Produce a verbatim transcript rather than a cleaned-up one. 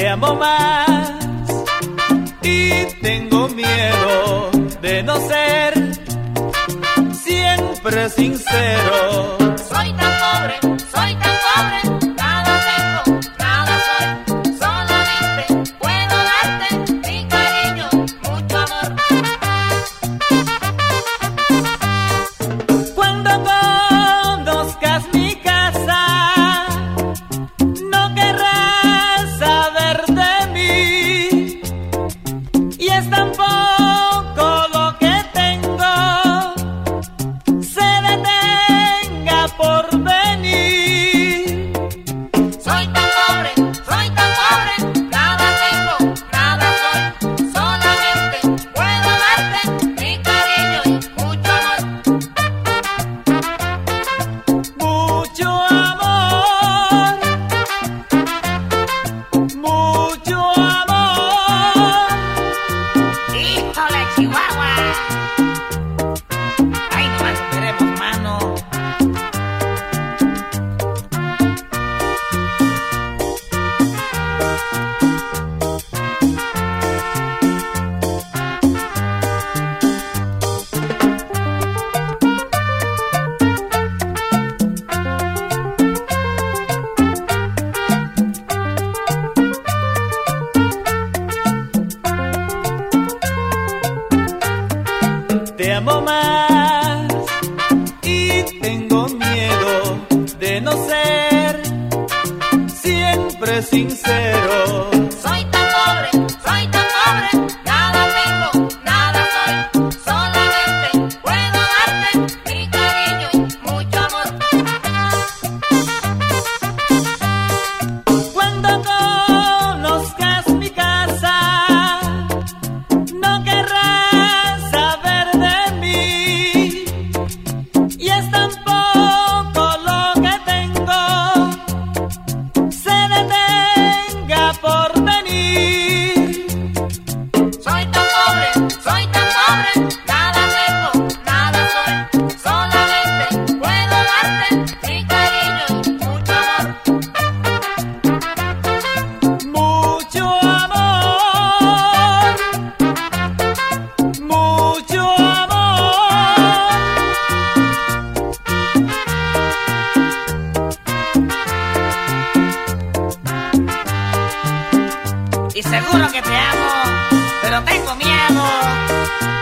Te amo más y tengo miedo de no ser siempre sincero. Soy tan pobre, soy tan pobre, nada tengo, nada soy, solamente puedo darte mi cariño, mucho amor. Cuando conozcas mi casa, no querrás saber de mí, y es tan poco lo que tengo, se detenga por venir. Soy tan pobre, soy tan pobre, nada tengo, nada soy, solamente puedo darte mi cariño y mucho amor. Mucho amor, mucho amor. ¡Híjole, Chihuahua! ¡Ay, nomás tenemos mano! Te amo más y tengo miedo de no ser siempre sincero. Soy tan pobre, soy tan pobre, nada tengo, nada soy, solamente puedo darte mi cariño y mucho amor. Cuando conozcas mi casa, no querrás saber de mí, y es tan poco lo que tengo, se detenga por venir. Soy tan pobre, soy tan pobre, nada tengo, nada soy, solamente puedo darte mi cariño y mucho amor. Mucho amor, mucho amor. Y seguro que te amo, pero tengo miedo